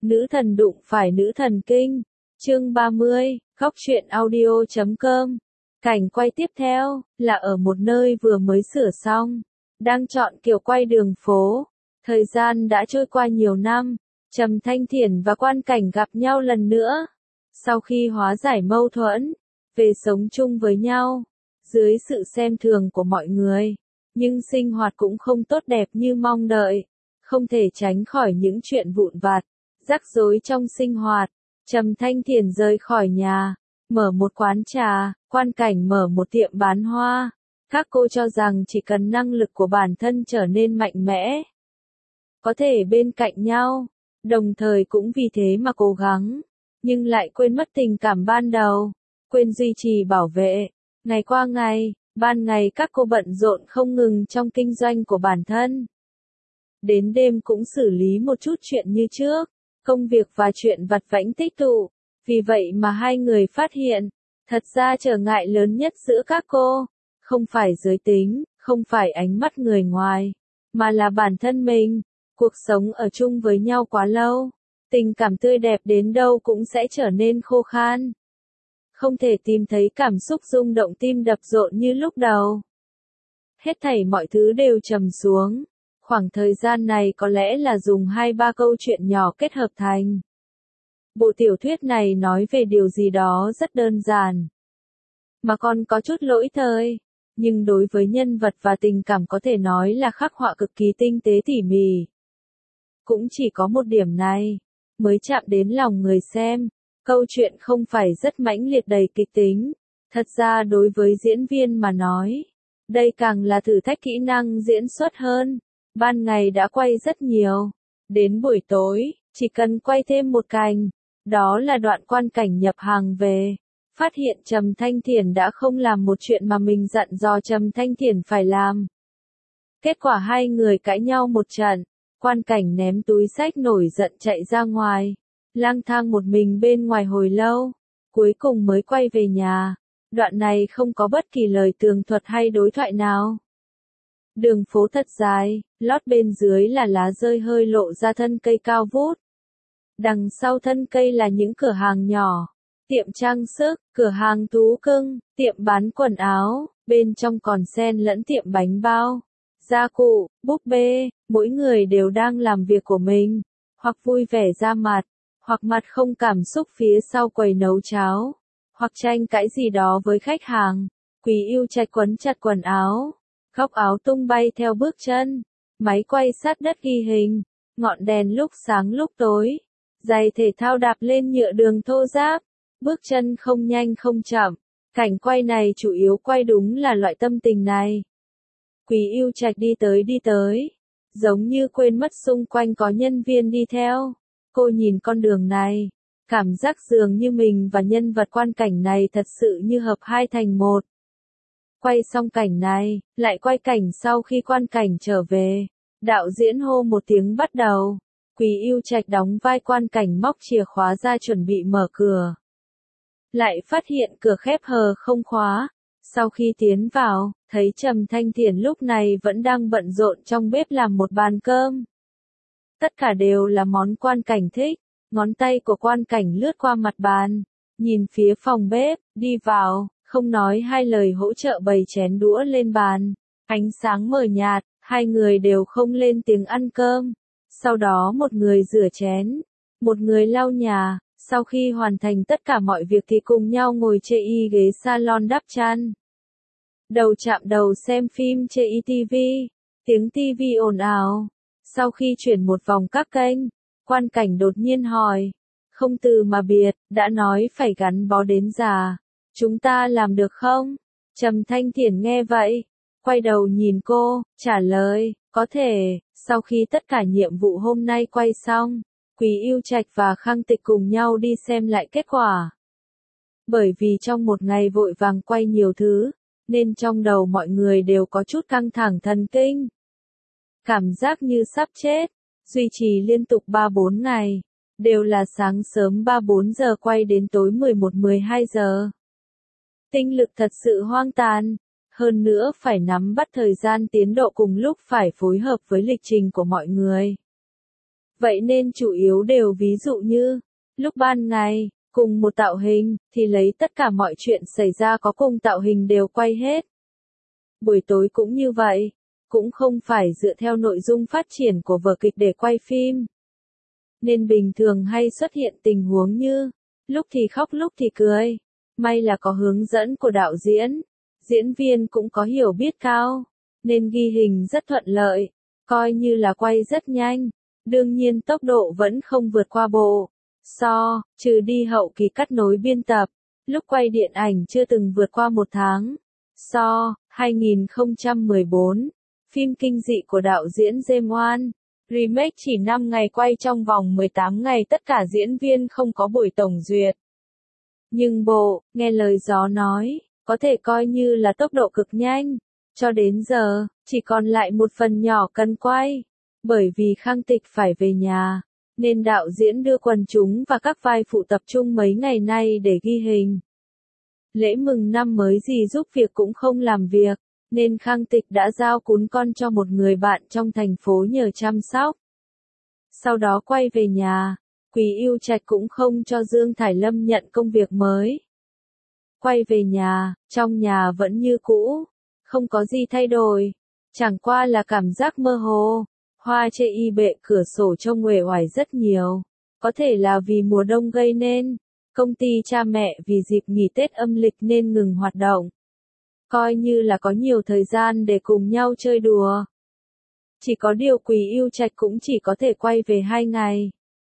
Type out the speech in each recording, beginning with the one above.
Nữ thần đụng phải nữ thần kinh. Chương 30, Góc truyện audio.com. Cảnh quay tiếp theo là ở một nơi vừa mới sửa xong, đang chọn kiểu quay đường phố. Thời gian đã trôi qua nhiều năm, Trầm Thanh Thiển và Quan Cảnh gặp nhau lần nữa. Sau khi hóa giải mâu thuẫn, về sống chung với nhau, dưới sự xem thường của mọi người, nhưng sinh hoạt cũng không tốt đẹp như mong đợi, không thể tránh khỏi những chuyện vụn vặt, rắc rối trong sinh hoạt. Trầm Thanh Thiển rời khỏi nhà, mở một quán trà, Quan Cảnh mở một tiệm bán hoa. Các cô cho rằng chỉ cần năng lực của bản thân trở nên mạnh mẽ, có thể bên cạnh nhau, đồng thời cũng vì thế mà cố gắng, nhưng lại quên mất tình cảm ban đầu, quên duy trì bảo vệ. Ngày qua ngày, ban ngày các cô bận rộn không ngừng trong kinh doanh của bản thân. Đến đêm cũng xử lý một chút chuyện như trước, công việc và chuyện vặt vãnh tích tụ. Vì vậy mà hai người phát hiện, thật ra trở ngại lớn nhất giữa các cô, không phải giới tính, không phải ánh mắt người ngoài, mà là bản thân mình. Cuộc sống ở chung với nhau quá lâu, tình cảm tươi đẹp đến đâu cũng sẽ trở nên khô khan. Không thể tìm thấy cảm xúc rung động tim đập rộn như lúc đầu. Hết thảy mọi thứ đều trầm xuống. Khoảng thời gian này có lẽ là dùng 2-3 câu chuyện nhỏ kết hợp thành. Bộ tiểu thuyết này nói về điều gì đó rất đơn giản, mà còn có chút lỗi thời, nhưng đối với nhân vật và tình cảm có thể nói là khắc họa cực kỳ tinh tế tỉ mỉ. Cũng chỉ có một điểm này, mới chạm đến lòng người xem. Câu chuyện không phải rất mãnh liệt đầy kịch tính. Thật ra đối với diễn viên mà nói, đây càng là thử thách kỹ năng diễn xuất hơn. Ban ngày đã quay rất nhiều. Đến buổi tối, chỉ cần quay thêm một cảnh. Đó là đoạn Quan Cảnh nhập hàng về. Phát hiện Trầm Thanh Thiển đã không làm một chuyện mà mình dặn dò Trầm Thanh Thiển phải làm. Kết quả hai người cãi nhau một trận. Quan Cảnh ném túi xách nổi giận chạy ra ngoài. Lang thang một mình bên ngoài hồi lâu. Cuối cùng mới quay về nhà. Đoạn này không có bất kỳ lời tường thuật hay đối thoại nào. Đường phố thật dài, lót bên dưới là lá rơi hơi lộ ra thân cây cao vút. Đằng sau thân cây là những cửa hàng nhỏ, tiệm trang sức, cửa hàng thú cưng, tiệm bán quần áo, bên trong còn xen lẫn tiệm bánh bao, gia cụ, búp bê. Mỗi người đều đang làm việc của mình, hoặc vui vẻ ra mặt, hoặc mặt không cảm xúc phía sau quầy nấu cháo, hoặc tranh cãi gì đó với khách hàng. Quý Yêu Trạch quấn chặt quần áo, góc áo tung bay theo bước chân, máy quay sát đất ghi hình, ngọn đèn lúc sáng lúc tối, giày thể thao đạp lên nhựa đường thô ráp, bước chân không nhanh không chậm. Cảnh quay này chủ yếu quay đúng là loại tâm tình này. Quý Yêu Trạch đi tới, giống như quên mất xung quanh có nhân viên đi theo. Cô nhìn con đường này, cảm giác dường như mình và nhân vật Quan Cảnh này thật sự như hợp hai thành một. Quay xong cảnh này, lại quay cảnh sau khi Quan Cảnh trở về. Đạo diễn hô một tiếng bắt đầu. Quý Yêu Trạch đóng vai Quan Cảnh móc chìa khóa ra chuẩn bị mở cửa. Lại phát hiện cửa khép hờ không khóa. Sau khi tiến vào, thấy Trầm Thanh Thiển lúc này vẫn đang bận rộn trong bếp làm một bàn cơm. Tất cả đều là món Quan Cảnh thích. Ngón tay của Quan Cảnh lướt qua mặt bàn, nhìn phía phòng bếp, đi vào, không nói hai lời hỗ trợ bày chén đũa lên bàn. Ánh sáng mờ nhạt, hai người đều không lên tiếng ăn cơm. Sau đó một người rửa chén, một người lau nhà. Sau khi hoàn thành tất cả mọi việc thì cùng nhau ngồi chê y ghế salon đắp chăn. Đầu chạm đầu xem phim chê y tivi, tiếng tivi ồn ào. Sau khi chuyển một vòng các kênh, Quan Cảnh đột nhiên hỏi, không từ mà biệt, đã nói phải gắn bó đến già, chúng ta làm được không? Trầm Thanh Thiển nghe vậy, quay đầu nhìn cô, trả lời, có thể. Sau khi tất cả nhiệm vụ hôm nay quay xong, Quý Yêu Trạch và Khang Tịch cùng nhau đi xem lại kết quả. Bởi vì trong một ngày vội vàng quay nhiều thứ, nên trong đầu mọi người đều có chút căng thẳng thần kinh. Cảm giác như sắp chết, duy trì liên tục 3-4 ngày, đều là sáng sớm 3-4 giờ quay đến tối 11-12 giờ. Tinh lực thật sự hoang tàn, hơn nữa phải nắm bắt thời gian tiến độ cùng lúc phải phối hợp với lịch trình của mọi người. Vậy nên chủ yếu đều ví dụ như, lúc ban ngày, cùng một tạo hình, thì lấy tất cả mọi chuyện xảy ra có cùng tạo hình đều quay hết. Buổi tối cũng như vậy, cũng không phải dựa theo nội dung phát triển của vở kịch để quay phim. Nên bình thường hay xuất hiện tình huống như, lúc thì khóc lúc thì cười. May là có hướng dẫn của đạo diễn, diễn viên cũng có hiểu biết cao, nên ghi hình rất thuận lợi, coi như là quay rất nhanh. Đương nhiên tốc độ vẫn không vượt qua bộ. Trừ đi hậu kỳ cắt nối biên tập, lúc quay điện ảnh chưa từng vượt qua 1 tháng. 2014, phim kinh dị của đạo diễn James Wan, remake chỉ 5 ngày quay trong vòng 18 ngày tất cả diễn viên không có buổi tổng duyệt. Nhưng bộ, nghe lời gió nói, có thể coi như là tốc độ cực nhanh. Cho đến giờ, chỉ còn lại một phần nhỏ cần quay. Bởi vì Khang Tịch phải về nhà, nên đạo diễn đưa quần chúng và các vai phụ tập trung mấy ngày nay để ghi hình. Lễ mừng năm mới gì giúp việc cũng không làm việc, nên Khang Tịch đã giao cún con cho một người bạn trong thành phố nhờ chăm sóc. Sau đó quay về nhà, Quý Yêu Trạch cũng không cho Dương Thải Lâm nhận công việc mới. Quay về nhà, trong nhà vẫn như cũ, không có gì thay đổi, chẳng qua là cảm giác mơ hồ. Hoa chê y bệ cửa sổ trông uể oải rất nhiều, có thể là vì mùa đông gây nên. Công ty cha mẹ vì dịp nghỉ Tết âm lịch nên ngừng hoạt động. Coi như là có nhiều thời gian để cùng nhau chơi đùa. Chỉ có điều Quý Yêu Trạch cũng chỉ có thể quay về 2 ngày.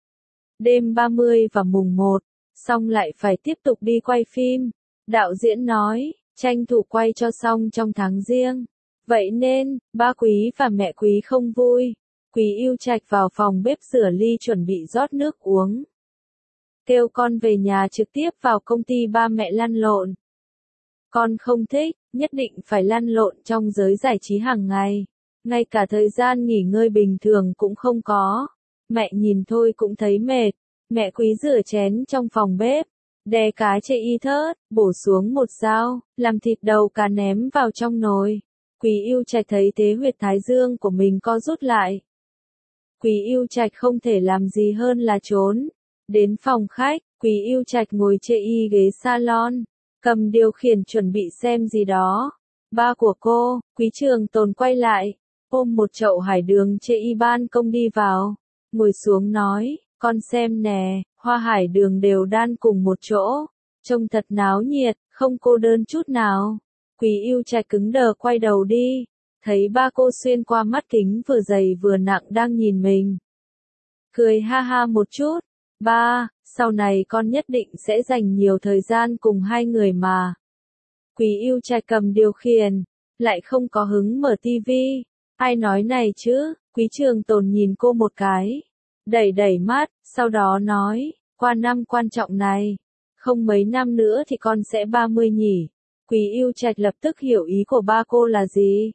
Đêm 30 và mùng 1, xong lại phải tiếp tục đi quay phim. Đạo diễn nói, tranh thủ quay cho xong trong tháng Giêng. Vậy nên, ba Quý và mẹ Quý không vui. Quý Yêu Trạch vào phòng bếp rửa ly chuẩn bị rót nước uống. Kêu con về nhà trực tiếp vào công ty ba mẹ lăn lộn. Con không thích, nhất định phải lăn lộn trong giới giải trí hàng ngày. Ngay cả thời gian nghỉ ngơi bình thường cũng không có. Mẹ nhìn thôi cũng thấy mệt. Mẹ Quý rửa chén trong phòng bếp, đè cá chê y thớt, bổ xuống một dao, làm thịt đầu cá ném vào trong nồi. Quý Yêu Trạch thấy thế huyệt thái dương của mình co rút lại. Quý Yêu Trạch không thể làm gì hơn là trốn. Đến phòng khách, Quý Yêu Trạch ngồi chê y ghế salon, cầm điều khiển chuẩn bị xem gì đó. Ba của cô, Quý Trường Tồn quay lại, ôm một chậu hải đường chê y ban công đi vào, ngồi xuống nói, con xem nè, hoa hải đường đều đan cùng một chỗ, trông thật náo nhiệt, không cô đơn chút nào. Quý Yêu Trạch cứng đờ quay đầu đi, thấy ba cô xuyên qua mắt kính vừa dày vừa nặng đang nhìn mình. Cười ha ha một chút, ba, sau này con nhất định sẽ dành nhiều thời gian cùng hai người mà. Quý Yêu Trạch cầm điều khiển, lại không có hứng mở tivi. Ai nói này chứ? Quý Trường Tồn nhìn cô một cái, đẩy đẩy mắt, sau đó nói, qua năm quan trọng này, không mấy năm nữa thì con sẽ 30 nhỉ. Quý Yêu Trạch lập tức hiểu ý của ba cô là gì.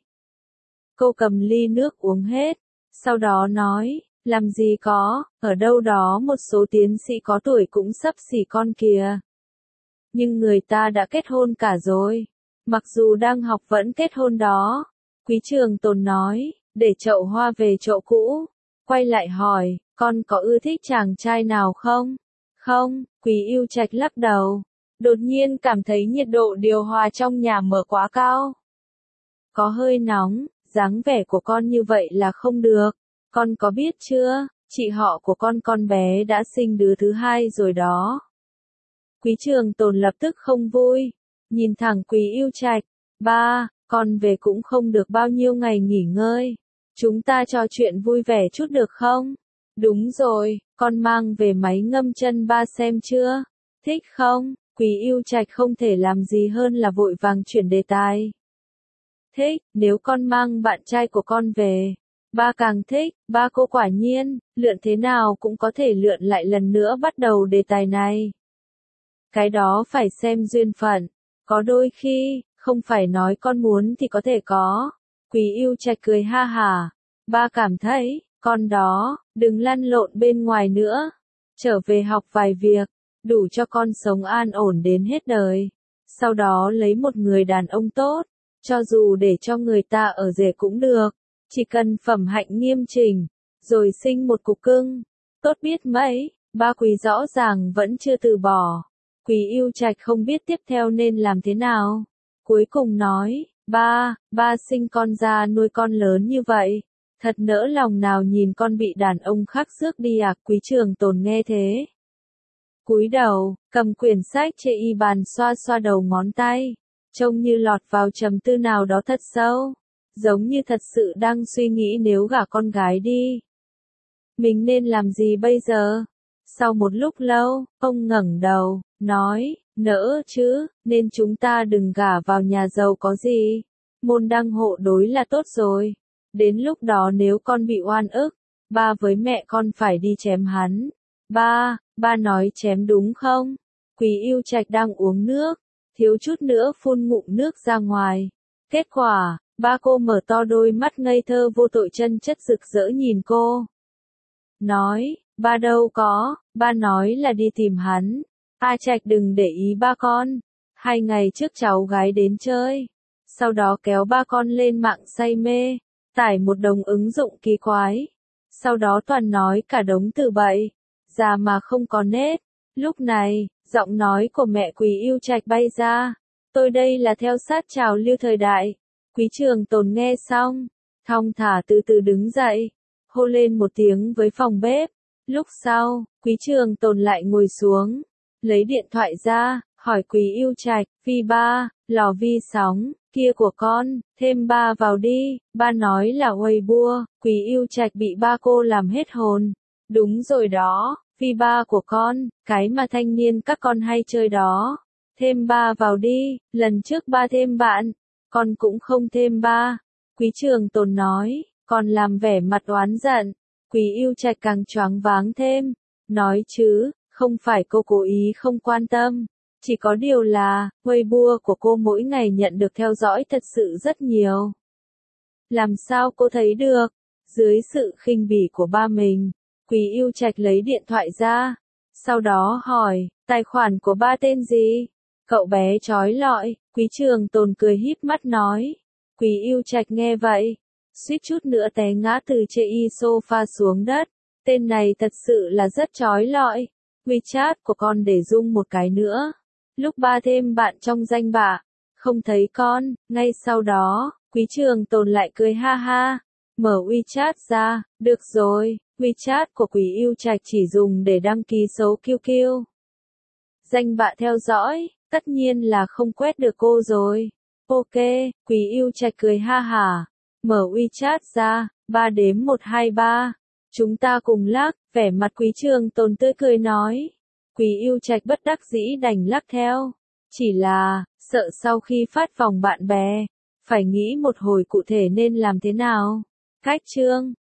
Cô cầm ly nước uống hết, sau đó nói, làm gì có, ở đâu đó một số tiến sĩ có tuổi cũng sắp xỉ con kìa. Nhưng người ta đã kết hôn cả rồi, mặc dù đang học vẫn kết hôn đó. Quý Trường Tồn nói, để chậu hoa về chỗ cũ, quay lại hỏi, con có ưa thích chàng trai nào không? Không, Quý Yêu Trạch lắc đầu, đột nhiên cảm thấy nhiệt độ điều hòa trong nhà mở quá cao. Có hơi nóng, dáng vẻ của con như vậy là không được, con có biết chưa, chị họ của con bé đã sinh đứa thứ 2 rồi đó. Quý Trường Tồn lập tức không vui, nhìn thẳng Quý Yêu Trạch, ba, con về cũng không được bao nhiêu ngày nghỉ ngơi. Chúng ta trò chuyện vui vẻ chút được không? Đúng rồi, con mang về máy ngâm chân ba xem chưa? Thích không? Quý Yêu Trạch không thể làm gì hơn là vội vàng chuyển đề tài. Thích, nếu con mang bạn trai của con về. Ba càng thích, ba cô quả nhiên, lượn thế nào cũng có thể lượn lại lần nữa bắt đầu đề tài này. Cái đó phải xem duyên phận, có đôi khi, không phải nói con muốn thì có thể có. Quý Yêu Trạch cười ha hả, ba cảm thấy, con đó, đừng lăn lộn bên ngoài nữa, trở về học vài việc, đủ cho con sống an ổn đến hết đời. Sau đó lấy một người đàn ông tốt, cho dù để cho người ta ở rể cũng được, chỉ cần phẩm hạnh nghiêm chỉnh, rồi sinh một cục cưng. Tốt biết mấy, ba Quý rõ ràng vẫn chưa từ bỏ. Quý Yêu Trạch không biết tiếp theo nên làm thế nào. Cuối cùng nói, ba sinh con ra nuôi con lớn như vậy. Thật nỡ lòng nào nhìn con bị đàn ông khác rước đi à. Quý Trường Tồn nghe thế, cúi đầu, cầm quyển sách chê y bàn xoa xoa đầu ngón tay, trông như lọt vào trầm tư nào đó thật sâu, giống như thật sự đang suy nghĩ nếu gả con gái đi, mình nên làm gì bây giờ? Sau một lúc lâu, ông ngẩng đầu, nói, nỡ chứ, nên chúng ta đừng gả vào nhà giàu có gì. Môn đăng hộ đối là tốt rồi. Đến lúc đó nếu con bị oan ức, ba với mẹ con phải đi chém hắn. Ba nói chém đúng không? Quý Yêu Trạch đang uống nước, thiếu chút nữa phun ngụm nước ra ngoài. Kết quả, ba cô mở to đôi mắt ngây thơ vô tội chân chất rực rỡ nhìn cô. Nói, ba đâu có, ba nói là đi tìm hắn. A Trạch đừng để ý ba con. 2 ngày trước cháu gái đến chơi. Sau đó kéo ba con lên mạng say mê, tải một đống ứng dụng kỳ quái. Sau đó toàn nói cả đống từ bậy, già mà không có nết. Lúc này, giọng nói của mẹ Quý Yêu Trạch bay ra. Tôi đây là theo sát trào lưu thời đại. Quý Trường Tồn nghe xong, thong thả từ từ đứng dậy, hô lên một tiếng với phòng bếp. Lúc sau, Quý Trường Tồn lại ngồi xuống, lấy điện thoại ra, hỏi Quý Yêu Trạch, vi ba, lò vi sóng, kia của con, thêm ba vào đi. Ba nói là Weibo. Quý Yêu Trạch bị ba cô làm hết hồn. Đúng rồi đó, vi ba của con, cái mà thanh niên các con hay chơi đó. Thêm ba vào đi, lần trước ba thêm bạn, con cũng không thêm ba. Quý Trường Tồn nói, còn làm vẻ mặt oán giận. Quý Yêu Trạch càng choáng váng thêm, nói chứ, không phải cô cố ý không quan tâm, chỉ có điều là, Weibo của cô mỗi ngày nhận được theo dõi thật sự rất nhiều. Làm sao cô thấy được? Dưới sự khinh bỉ của ba mình, Quý Yêu Trạch lấy điện thoại ra, sau đó hỏi, tài khoản của ba tên gì? Cậu bé chói lọi. Quý Trường Tồn cười híp mắt nói. Quý Yêu Trạch nghe vậy, suýt chút nữa té ngã từ trên sofa xuống đất. Tên này thật sự là rất chói lọi. WeChat của con để dung một cái nữa. Lúc ba thêm bạn trong danh bạ, không thấy con. Ngay sau đó, Quý Trường Tồn lại cười ha ha, mở WeChat ra. Được rồi, WeChat của Quý Yêu Trạch chỉ dùng để đăng ký số QQ. Danh bạ theo dõi, tất nhiên là không quét được cô rồi. Ok, Quý Yêu Trạch cười ha hả, mở WeChat ra, 3 đếm 1 2 3. Chúng ta cùng lắc, vẻ mặt Quý Trường Tồn tươi cười nói. Quý Yêu Trạch bất đắc dĩ đành lắc theo. Chỉ là, sợ sau khi phát vòng bạn bè, phải nghĩ một hồi cụ thể nên làm thế nào. Cách chương